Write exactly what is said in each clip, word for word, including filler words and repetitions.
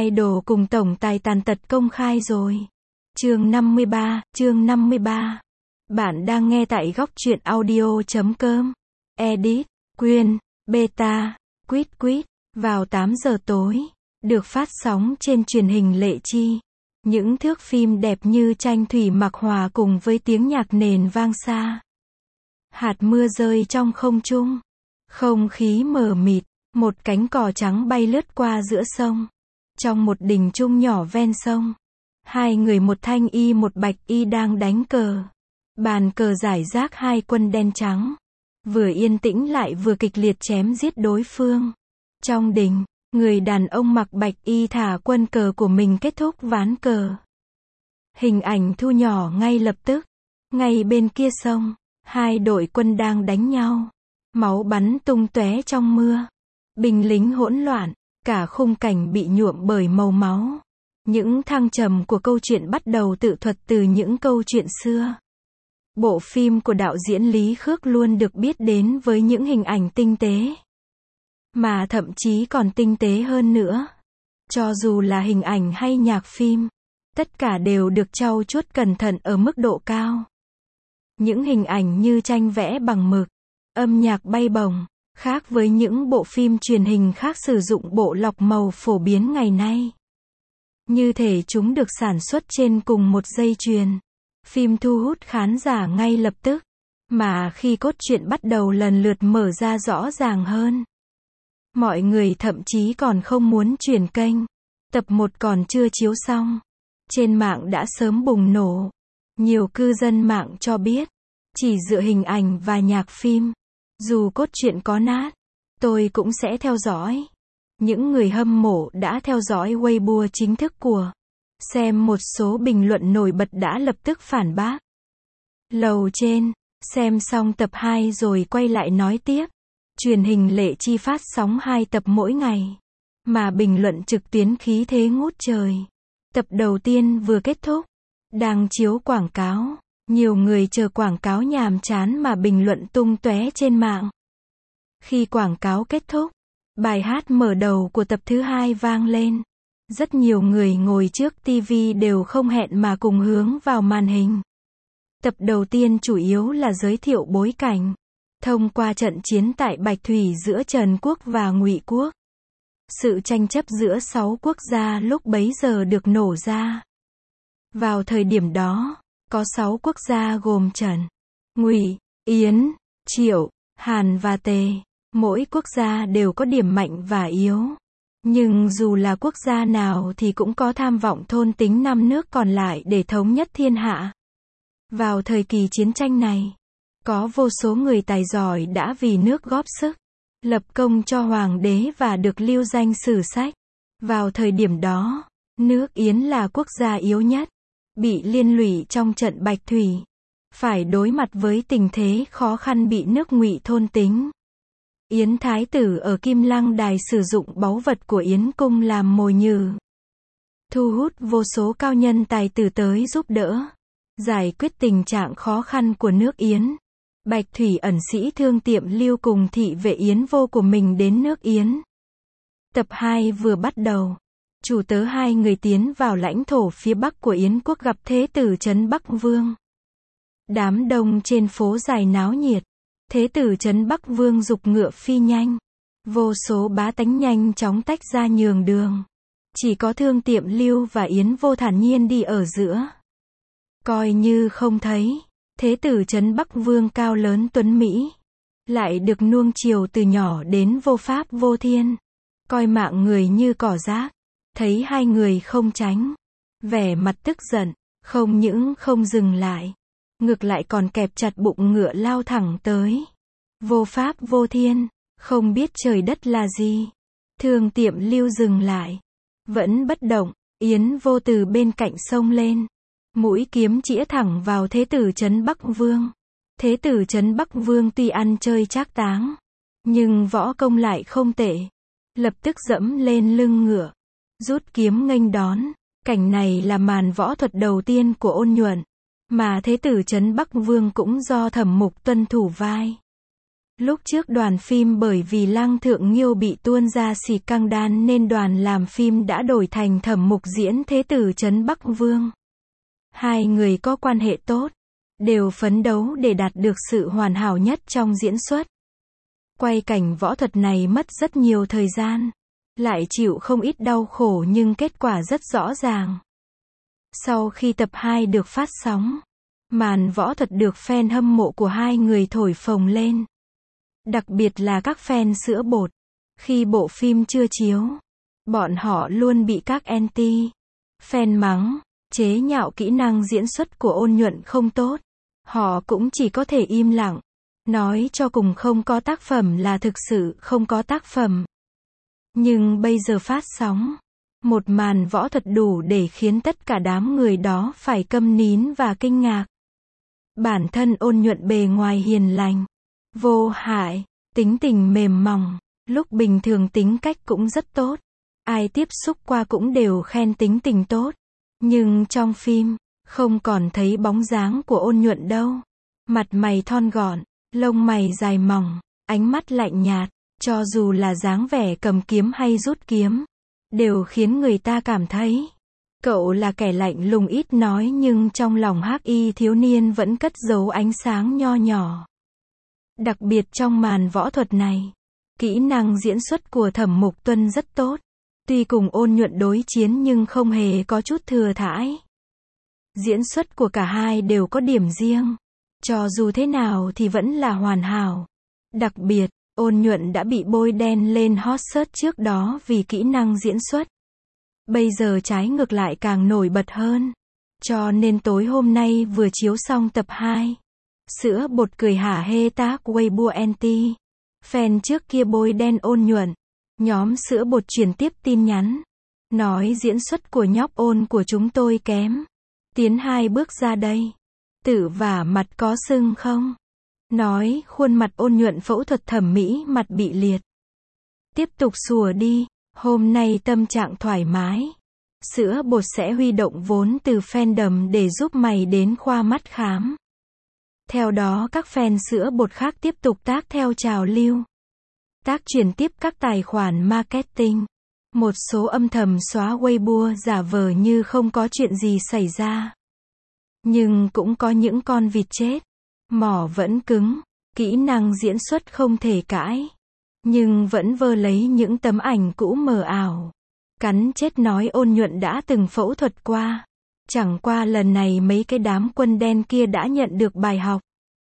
Idol cùng tổng tài tàn tật công khai rồi. Chương năm mươi ba, chương năm mươi ba. Bạn đang nghe tại góc truyện audio chấm com. Edit, Quyên, Beta, Quýt Quýt, vào tám giờ tối, được phát sóng trên truyền hình Lệ Chi. Những thước phim đẹp như tranh thủy mặc hòa cùng với tiếng nhạc nền vang xa. Hạt mưa rơi trong không trung. Không khí mờ mịt, một cánh cò trắng bay lướt qua giữa sông. Trong một đình chung nhỏ ven sông, hai người một thanh y một bạch y đang đánh cờ. Bàn cờ rải rác hai quân đen trắng. Vừa yên tĩnh lại vừa kịch liệt chém giết đối phương. Trong đình, người đàn ông mặc bạch y thả quân cờ của mình kết thúc ván cờ. Hình ảnh thu nhỏ ngay lập tức. Ngay bên kia sông, hai đội quân đang đánh nhau. Máu bắn tung tóe trong mưa. Binh lính hỗn loạn, cả khung cảnh bị nhuộm bởi màu máu. Những thăng trầm của câu chuyện bắt đầu tự thuật từ những câu chuyện xưa. Bộ phim của đạo diễn Lý Khước luôn được biết đến với những hình ảnh tinh tế. Mà thậm chí còn tinh tế hơn nữa. Cho dù là hình ảnh hay nhạc phim, tất cả đều được trau chuốt cẩn thận ở mức độ cao. Những hình ảnh như tranh vẽ bằng mực, âm nhạc bay bổng, khác với những bộ phim truyền hình khác sử dụng bộ lọc màu phổ biến ngày nay. Như thể chúng được sản xuất trên cùng một dây chuyền. Phim thu hút khán giả ngay lập tức, mà khi cốt truyện bắt đầu lần lượt mở ra rõ ràng hơn, mọi người thậm chí còn không muốn chuyển kênh. Tập một còn chưa chiếu xong, trên mạng đã sớm bùng nổ. Nhiều cư dân mạng cho biết, chỉ dựa hình ảnh và nhạc phim, dù cốt truyện có nát, tôi cũng sẽ theo dõi. Những người hâm mộ đã theo dõi Weibo chính thức của xem một số bình luận nổi bật đã lập tức phản bác. Lầu trên, xem xong tập hai rồi quay lại nói tiếp. Truyền hình Lệ Chi phát sóng hai tập mỗi ngày, mà bình luận trực tuyến khí thế ngút trời. Tập đầu tiên vừa kết thúc, đang chiếu quảng cáo, nhiều người chờ quảng cáo nhàm chán mà bình luận tung tóe trên mạng. Khi quảng cáo kết thúc, bài hát mở đầu của tập thứ hai vang lên. Rất nhiều người ngồi trước ti vi đều không hẹn mà cùng hướng vào màn hình. Tập đầu tiên chủ yếu là giới thiệu bối cảnh, thông qua trận chiến tại Bạch Thủy giữa Trần Quốc và Ngụy Quốc. Sự tranh chấp giữa sáu quốc gia lúc bấy giờ được nổ ra. Vào thời điểm đó, có sáu quốc gia gồm Trần, Ngụy, Yến, Triệu, Hàn và Tề. Mỗi quốc gia đều có điểm mạnh và yếu. Nhưng dù là quốc gia nào thì cũng có tham vọng thôn tính năm nước còn lại để thống nhất thiên hạ. Vào thời kỳ chiến tranh này, có vô số người tài giỏi đã vì nước góp sức, lập công cho hoàng đế và được lưu danh sử sách. Vào thời điểm đó, nước Yến là quốc gia yếu nhất, bị liên lụy trong trận Bạch Thủy, phải đối mặt với tình thế khó khăn bị nước Ngụy thôn tính. Yến Thái tử ở Kim Lăng Đài sử dụng báu vật của Yến Cung làm mồi nhử, thu hút vô số cao nhân tài tử tới giúp đỡ, giải quyết tình trạng khó khăn của nước Yến. Bạch Thủy ẩn sĩ Thương Tiệm Lưu cùng thị vệ Yến Vô của mình đến nước Yến. Tập hai vừa bắt đầu, chủ tớ hai người tiến vào lãnh thổ phía bắc của Yến quốc gặp Thế tử Trấn Bắc Vương. Đám đông trên phố dài náo nhiệt. Thế tử Trấn Bắc Vương giục ngựa phi nhanh. Vô số bá tánh nhanh chóng tách ra nhường đường. Chỉ có Thương Tiệm Lưu và Yến Vô thản nhiên đi ở giữa. Coi như không thấy. Thế tử Trấn Bắc Vương cao lớn tuấn Mỹ, lại được nuông chiều từ nhỏ đến vô pháp vô thiên. Coi mạng người như cỏ rác. Thấy hai người không tránh, vẻ mặt tức giận, không những không dừng lại, ngược lại còn kẹp chặt bụng ngựa lao thẳng tới. Vô pháp vô thiên, không biết trời đất là gì. Thương Tiệm Lưu dừng lại, vẫn bất động. Yến Vô từ bên cạnh xông lên, mũi kiếm chĩa thẳng vào Thế tử Trấn Bắc Vương. Thế tử Trấn Bắc Vương tuy ăn chơi trác táng, nhưng võ công lại không tệ. Lập tức dẫm lên lưng ngựa, rút kiếm nghênh đón. Cảnh này là màn võ thuật đầu tiên của Ôn Nhuận, mà Thế tử Trấn Bắc Vương cũng do Thẩm Mục tuân thủ vai. Lúc trước đoàn phim bởi vì Lăng Thượng Nghiêu bị tuôn ra xì căng đan nên đoàn làm phim đã đổi thành Thẩm Mục diễn Thế Tử Trấn Bắc Vương. Hai người có quan hệ tốt, đều phấn đấu để đạt được sự hoàn hảo nhất trong diễn xuất. Quay cảnh võ thuật này mất rất nhiều thời gian, lại chịu không ít đau khổ nhưng kết quả rất rõ ràng. Sau khi tập hai được phát sóng, màn võ thuật được fan hâm mộ của hai người thổi phồng lên. Đặc biệt là các fan sữa bột. Khi bộ phim chưa chiếu, bọn họ luôn bị các anti fan mắng, chế nhạo kỹ năng diễn xuất của Ôn Nhuận không tốt. Họ cũng chỉ có thể im lặng, nói cho cùng không có tác phẩm là thực sự không có tác phẩm. Nhưng bây giờ phát sóng, một màn võ thuật đủ để khiến tất cả đám người đó phải câm nín và kinh ngạc. Bản thân Ôn Nhuận bề ngoài hiền lành, vô hại, tính tình mềm mỏng, lúc bình thường tính cách cũng rất tốt. Ai tiếp xúc qua cũng đều khen tính tình tốt. Nhưng trong phim, không còn thấy bóng dáng của Ôn Nhuận đâu. Mặt mày thon gọn, lông mày dài mỏng, ánh mắt lạnh nhạt, cho dù là dáng vẻ cầm kiếm hay rút kiếm, đều khiến người ta cảm thấy cậu là kẻ lạnh lùng ít nói nhưng trong lòng hắc y thiếu niên vẫn cất giấu ánh sáng nho nhỏ. Đặc biệt trong màn võ thuật này, kỹ năng diễn xuất của Thẩm Mục Tuân rất tốt. Tuy cùng Ôn Nhuận đối chiến nhưng không hề có chút thừa thãi. Diễn xuất của cả hai đều có điểm riêng. Cho dù thế nào thì vẫn là hoàn hảo. Đặc biệt, Ôn Nhuận đã bị bôi đen lên hot search trước đó vì kỹ năng diễn xuất. Bây giờ trái ngược lại càng nổi bật hơn. Cho nên tối hôm nay vừa chiếu xong tập hai. Sữa bột cười hả hê tác Weibo anti. Fan trước kia bôi đen Ôn Nhuận. Nhóm sữa bột truyền tiếp tin nhắn. Nói diễn xuất của nhóc Ôn của chúng tôi kém. Tiến hai bước ra đây. Tự vả mặt có sưng không? Nói khuôn mặt Ôn Nhuận phẫu thuật thẩm mỹ mặt bị liệt. Tiếp tục sủa đi. Hôm nay tâm trạng thoải mái. Sữa bột sẽ huy động vốn từ fandom để giúp mày đến khoa mắt khám. Theo đó các fan sữa bột khác tiếp tục tác theo trào lưu. Tác truyền tiếp các tài khoản marketing. Một số âm thầm xóa Weibo giả vờ như không có chuyện gì xảy ra. Nhưng cũng có những con vịt chết. Mỏ vẫn cứng. Kỹ năng diễn xuất không thể cãi. Nhưng vẫn vơ lấy những tấm ảnh cũ mờ ảo. Cắn chết nói Ôn Nhuận đã từng phẫu thuật qua. Chẳng qua lần này mấy cái đám quân đen kia đã nhận được bài học.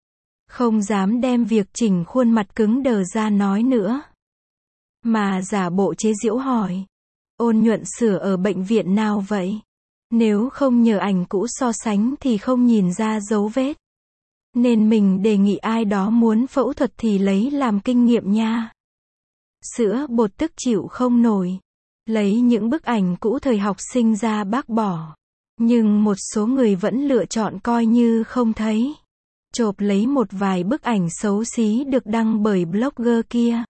Không dám đem việc chỉnh khuôn mặt cứng đờ ra nói nữa. Mà giả bộ chế giễu hỏi. Ôn Nhuận sửa ở bệnh viện nào vậy? Nếu không nhờ ảnh cũ so sánh thì không nhìn ra dấu vết. Nên mình đề nghị ai đó muốn phẫu thuật thì lấy làm kinh nghiệm nha. Sữa bột tức chịu không nổi. Lấy những bức ảnh cũ thời học sinh ra bác bỏ. Nhưng một số người vẫn lựa chọn coi như không thấy. Chộp lấy một vài bức ảnh xấu xí được đăng bởi blogger kia.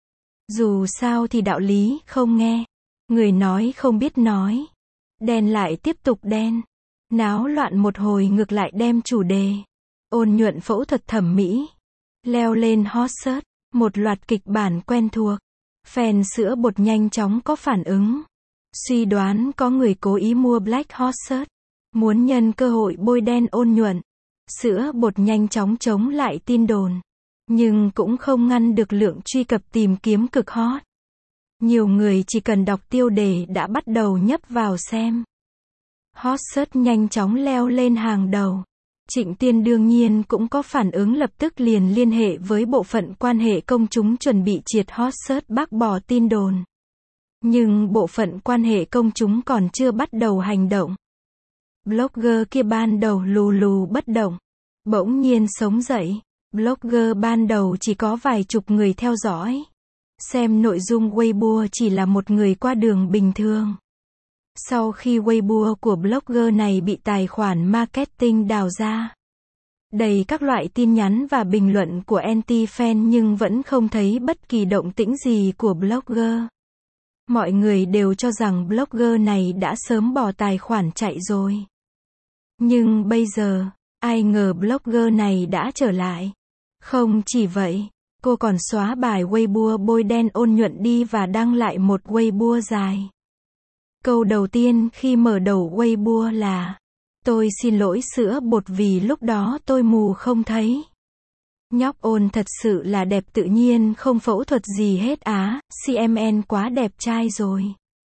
Dù sao thì đạo lý không nghe. Người nói không biết nói. Đen lại tiếp tục đen. Náo loạn một hồi ngược lại đem chủ đề. Ôn Nhuận phẫu thuật thẩm mỹ. Leo lên hot search. Một loạt kịch bản quen thuộc. Fan sữa bột nhanh chóng có phản ứng. Suy đoán có người cố ý mua Black hot search. Muốn nhân cơ hội bôi đen Ôn Nhuận. Sữa bột nhanh chóng chống lại tin đồn. Nhưng cũng không ngăn được lượng truy cập tìm kiếm cực hot. Nhiều người chỉ cần đọc tiêu đề đã bắt đầu nhấp vào xem. Hot search nhanh chóng leo lên hàng đầu. Trịnh Tiên đương nhiên cũng có phản ứng lập tức liền liên hệ với bộ phận quan hệ công chúng chuẩn bị triệt hot search bác bỏ tin đồn. Nhưng bộ phận quan hệ công chúng còn chưa bắt đầu hành động. Blogger kia ban đầu lù lù bất động. Bỗng nhiên sống dậy. Blogger ban đầu chỉ có vài chục người theo dõi. Xem nội dung Weibo chỉ là một người qua đường bình thường. Sau khi Weibo của blogger này bị tài khoản marketing đào ra. Đầy các loại tin nhắn và bình luận của anti-fan nhưng vẫn không thấy bất kỳ động tĩnh gì của blogger. Mọi người đều cho rằng blogger này đã sớm bỏ tài khoản chạy rồi. Nhưng bây giờ, ai ngờ blogger này đã trở lại. Không chỉ vậy, Cô còn xóa bài Weibo bôi đen ôn nhuận đi và đăng lại một Weibo dài. Câu đầu tiên khi mở đầu Weibo là: tôi xin lỗi sữa bột vì lúc đó tôi mù không thấy. Nhóc ôn thật sự là đẹp tự nhiên không phẫu thuật gì hết á, xê em en quá đẹp trai rồi.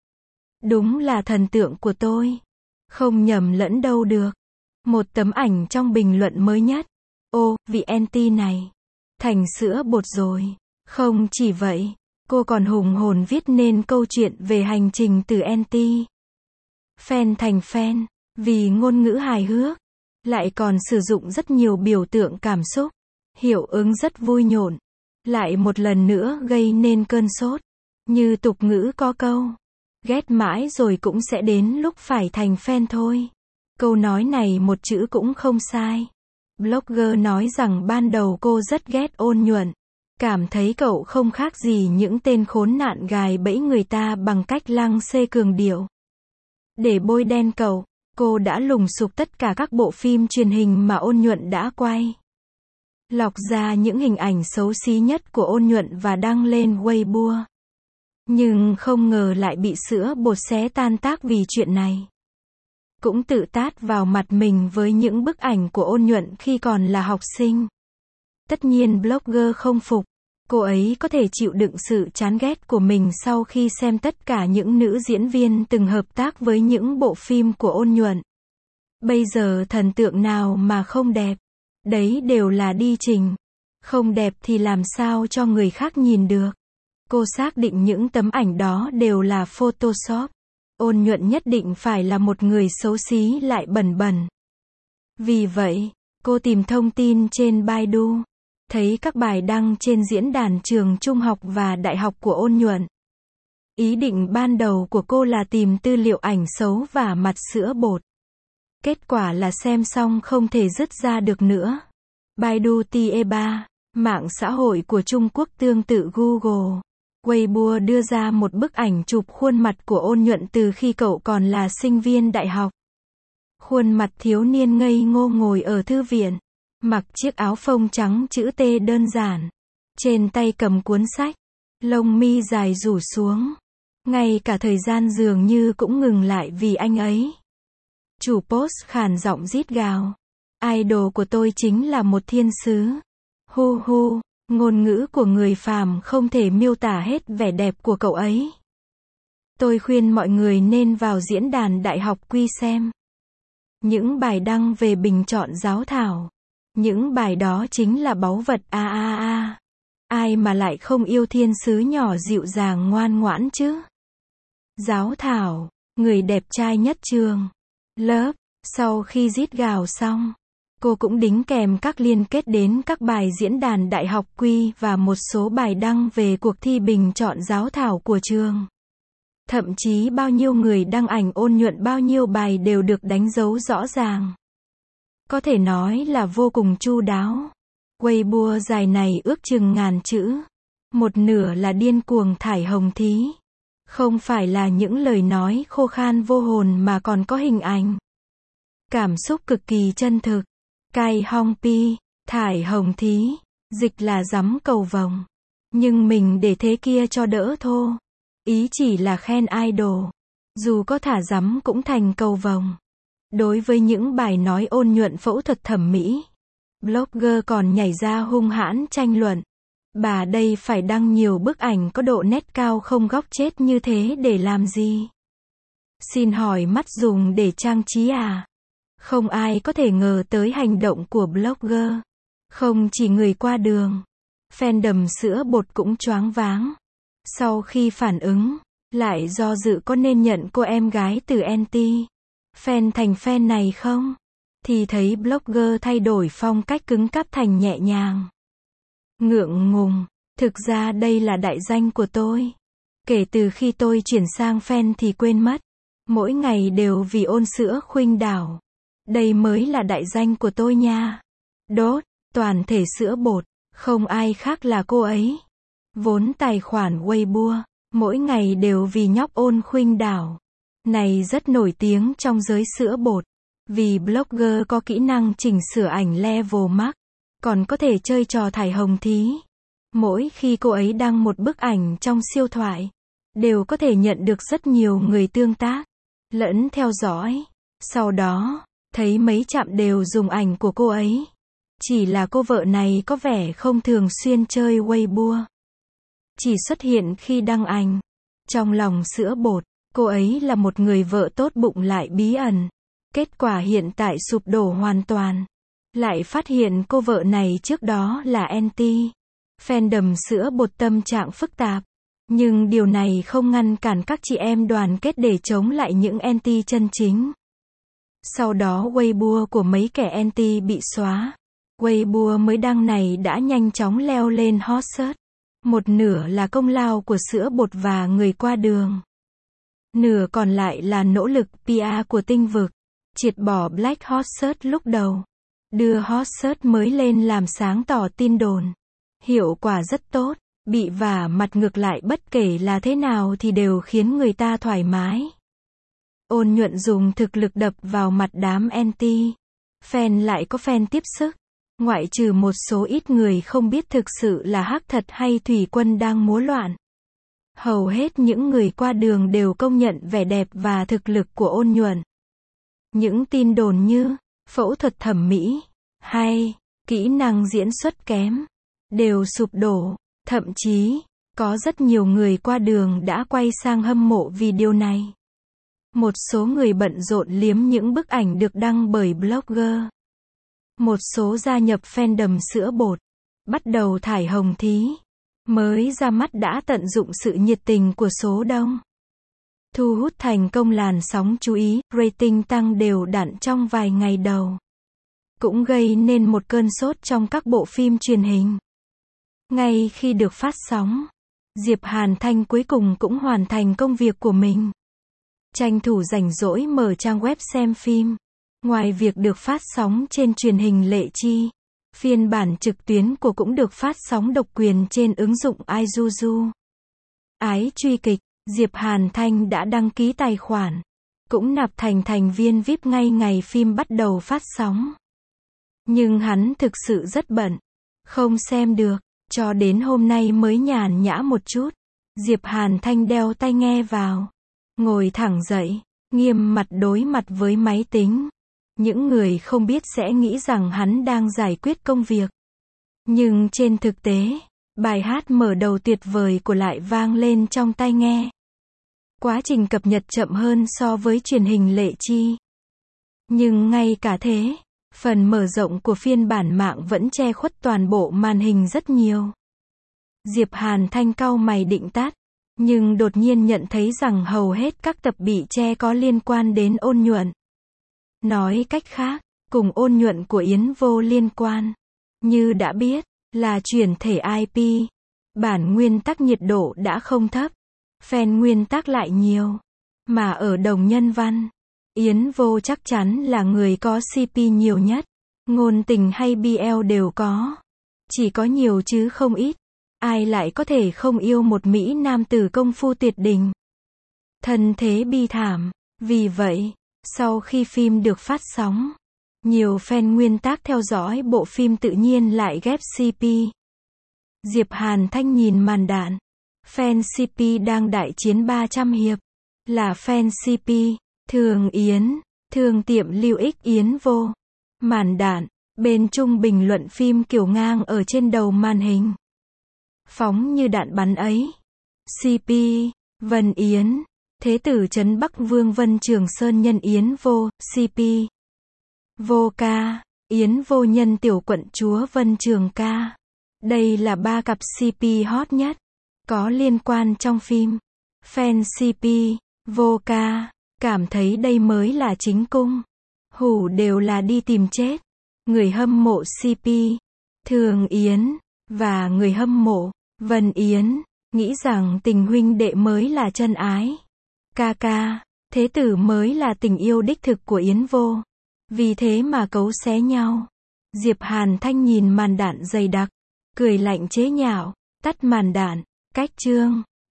Đúng là thần tượng của tôi. Không nhầm lẫn đâu được. Một tấm ảnh trong bình luận mới nhất. Ô, vị anti này. Thành sữa bột rồi. Không chỉ vậy, cô còn hùng hồn viết nên câu chuyện về hành trình từ anti fan thành fan. Vì ngôn ngữ hài hước. Lại còn sử dụng rất nhiều biểu tượng cảm xúc. Hiệu ứng rất vui nhộn. Lại một lần nữa gây nên cơn sốt. Như tục ngữ có câu: ghét mãi rồi cũng sẽ đến lúc phải thành fan thôi. Câu nói này một chữ cũng không sai. Blogger nói rằng ban đầu cô rất ghét ôn nhuận. Cảm thấy cậu không khác gì những tên khốn nạn gài bẫy người ta bằng cách lăng xê cường điệu. Để bôi đen cậu, cô đã lùng sục tất cả các bộ phim truyền hình mà ôn nhuận đã quay. Lọc ra những hình ảnh xấu xí nhất của ôn nhuận và đăng lên Weibo. Nhưng không ngờ lại bị sữa bột xé tan tác vì chuyện này. Cũng tự tát vào mặt mình với những bức ảnh của ôn nhuận khi còn là học sinh. Tất nhiên blogger không phục. Cô ấy có thể chịu đựng sự chán ghét của mình sau khi xem tất cả những nữ diễn viên từng hợp tác với những bộ phim của ôn nhuận. Bây giờ thần tượng nào mà không đẹp. Đấy đều là đi trình. Không đẹp thì làm sao cho người khác nhìn được. Cô xác định những tấm ảnh đó đều là Photoshop. Ôn nhuận nhất định phải là một người xấu xí lại bẩn bẩn. Vì vậy, cô tìm thông tin trên Baidu. Thấy các bài đăng trên diễn đàn trường trung học và đại học của ôn nhuận. Ý định ban đầu của cô là tìm tư liệu ảnh xấu và mặt sữa bột. Kết quả là xem xong không thể dứt ra được nữa. Baidu Tie ba, mạng xã hội của Trung Quốc tương tự Google. Weibo đưa ra một bức ảnh chụp khuôn mặt của ôn nhuận từ khi cậu còn là sinh viên đại học. Khuôn mặt thiếu niên ngây ngô ngồi ở thư viện. Mặc chiếc áo phông trắng chữ T đơn giản. Trên tay cầm cuốn sách. Lông mi dài rủ xuống. Ngay cả thời gian dường như cũng ngừng lại vì anh ấy. Chủ post khàn giọng rít gào. Idol của tôi chính là một thiên sứ. Hu hu, ngôn ngữ của người phàm không thể miêu tả hết vẻ đẹp của cậu ấy. Tôi khuyên mọi người nên vào diễn đàn Đại học Quy xem. Những bài đăng về bình chọn giáo thảo. Những bài đó chính là báu vật a a a. Ai mà lại không yêu thiên sứ nhỏ dịu dàng ngoan ngoãn chứ? Giáo thảo, người đẹp trai nhất trường. Lớp, sau khi rít gào xong, cô cũng đính kèm các liên kết đến các bài diễn đàn Đại học Quy và một số bài đăng về cuộc thi bình chọn giáo thảo của trường. Thậm chí bao nhiêu người đăng ảnh ôn nhuận bao nhiêu bài đều được đánh dấu rõ ràng. Có thể nói là vô cùng chu đáo. Weibo dài này ước chừng ngàn chữ. Một nửa là điên cuồng thải hồng thí. Không phải là những lời nói khô khan vô hồn mà còn có hình ảnh. Cảm xúc cực kỳ chân thực. Cai hong pi, thải hồng thí, dịch là giắm cầu vồng. Nhưng mình để thế kia cho đỡ thô. Ý chỉ là khen idol. Dù có thả giắm cũng thành cầu vồng. Đối với những bài nói ôn nhuận phẫu thuật thẩm mỹ, blogger còn nhảy ra hung hãn tranh luận. Bà đây phải đăng nhiều bức ảnh có độ nét cao không góc chết như thế để làm gì? Xin hỏi mắt dùng để trang trí à? Không ai có thể ngờ tới hành động của blogger. Không chỉ người qua đường, fandom sữa bột cũng choáng váng. Sau khi phản ứng, lại do dự có nên nhận cô em gái từ anti fan thành fan này không? Thì thấy blogger thay đổi phong cách cứng cáp thành nhẹ nhàng. Ngượng ngùng, thực ra đây là đại danh của tôi. Kể từ khi tôi chuyển sang fan thì quên mất. Mỗi ngày đều vì ôn sữa khuynh đảo. Đây mới là đại danh của tôi nha. Đốt, toàn thể sữa bột, không ai khác là cô ấy. Vốn tài khoản Weibo, mỗi ngày đều vì nhóc ôn khuynh đảo. Này rất nổi tiếng trong giới sữa bột. Vì blogger có kỹ năng chỉnh sửa ảnh level max. Còn có thể chơi trò thải hồng thí. Mỗi khi cô ấy đăng một bức ảnh trong siêu thoại, đều có thể nhận được rất nhiều người tương tác, lẫn theo dõi. Sau đó, thấy mấy trạm đều dùng ảnh của cô ấy. Chỉ là cô vợ này có vẻ không thường xuyên chơi Weibo. Chỉ xuất hiện khi đăng ảnh. Trong lòng sữa bột, cô ấy là một người vợ tốt bụng lại bí ẩn. Kết quả hiện tại sụp đổ hoàn toàn. Lại phát hiện cô vợ này trước đó là anti. Fandom sữa bột tâm trạng phức tạp. Nhưng điều này không ngăn cản các chị em đoàn kết để chống lại những anti chân chính. Sau đó Weibo của mấy kẻ anti bị xóa. Weibo mới đăng này đã nhanh chóng leo lên hot search. Một nửa là công lao của sữa bột và người qua đường. Nửa còn lại là nỗ lực pê e của Tinh Vực. Triệt bỏ Black Hot Search lúc đầu. Đưa Hot Search mới lên làm sáng tỏ tin đồn. Hiệu quả rất tốt. Bị vả mặt ngược lại bất kể là thế nào thì đều khiến người ta thoải mái. Ôn Nhuận dùng thực lực đập vào mặt đám anti. Fan lại có fan tiếp sức. Ngoại trừ một số ít người không biết thực sự là hắc thật hay thủy quân đang múa loạn. Hầu hết những người qua đường đều công nhận vẻ đẹp và thực lực của Ôn Nhuận. Những tin đồn như phẫu thuật thẩm mỹ hay kỹ năng diễn xuất kém đều sụp đổ. Thậm chí, có rất nhiều người qua đường đã quay sang hâm mộ vì điều này. Một số người bận rộn liếm những bức ảnh được đăng bởi blogger. Một số gia nhập fandom sữa bột, bắt đầu thải hồng thí. Mới ra mắt đã tận dụng sự nhiệt tình của số đông. Thu hút thành công làn sóng chú ý, rating tăng đều đặn trong vài ngày đầu. Cũng gây nên một cơn sốt trong các bộ phim truyền hình. Ngay khi được phát sóng, Diệp Hàn Thanh cuối cùng cũng hoàn thành công việc của mình. Tranh thủ rảnh rỗi mở trang web xem phim. Ngoài việc được phát sóng trên truyền hình Lệ Chi, phiên bản trực tuyến của cũng được phát sóng độc quyền trên ứng dụng iZuzu. Ái truy kịch, Diệp Hàn Thanh đã đăng ký tài khoản, cũng nạp thành thành viên vi ai pi ngay ngày phim bắt đầu phát sóng. Nhưng hắn thực sự rất bận, không xem được, cho đến hôm nay mới nhàn nhã một chút. Diệp Hàn Thanh đeo tai nghe vào, ngồi thẳng dậy, nghiêm mặt đối mặt với máy tính. Những người không biết sẽ nghĩ rằng hắn đang giải quyết công việc. Nhưng trên thực tế, bài hát mở đầu tuyệt vời của lại vang lên trong tai nghe. Quá trình cập nhật chậm hơn so với truyền hình Lệ Chi. Nhưng ngay cả thế, phần mở rộng của phiên bản mạng vẫn che khuất toàn bộ màn hình rất nhiều. Diệp Hàn Thanh cau mày định tắt, nhưng đột nhiên nhận thấy rằng hầu hết các tập bị che có liên quan đến Ôn Nhuận. Nói cách khác, cùng Ôn Nhuận của Yến vô liên quan. Như đã biết, là chuyển thể i pê. Bản nguyên tắc nhiệt độ đã không thấp. Fan nguyên tắc lại nhiều. Mà ở đồng nhân văn, Yến vô chắc chắn là người có xê pê nhiều nhất. Ngôn tình hay bê lờ đều có. Chỉ có nhiều chứ không ít. Ai lại có thể không yêu một Mỹ nam tử công phu tuyệt đỉnh. Thân thế bi thảm. Vì vậy, sau khi phim được phát sóng, nhiều fan nguyên tác theo dõi bộ phim tự nhiên lại ghép xê pê. Diệp Hàn Thanh nhìn màn đạn. Fan xê pê đang đại chiến ba trăm hiệp. Là fan xê pê, Thường Yến, Thường Tiệm Lưu Ích Yến vô. Màn đạn, bên trung bình luận phim kiểu ngang ở trên đầu màn hình. Phóng như đạn bắn ấy. xê pê, Vân Yến. Thế tử Trấn Bắc Vương Vân Trường Sơn nhân Yến vô, xê pê. Vô ca, Yến vô nhân tiểu quận chúa Vân Trường ca. Đây là ba cặp xê pê hot nhất, có liên quan trong phim. Fan xê pê, vô ca, cảm thấy đây mới là chính cung. Hủ đều là đi tìm chết. Người hâm mộ xê pê, Thường Yến, và người hâm mộ, Vân Yến, nghĩ rằng tình huynh đệ mới là chân ái. Ca ca, thế tử mới là tình yêu đích thực của Yến vô. Vì thế mà cấu xé nhau. Diệp Hàn Thanh nhìn màn đạn dày đặc, cười lạnh chế nhạo, tắt màn đạn, cách chương.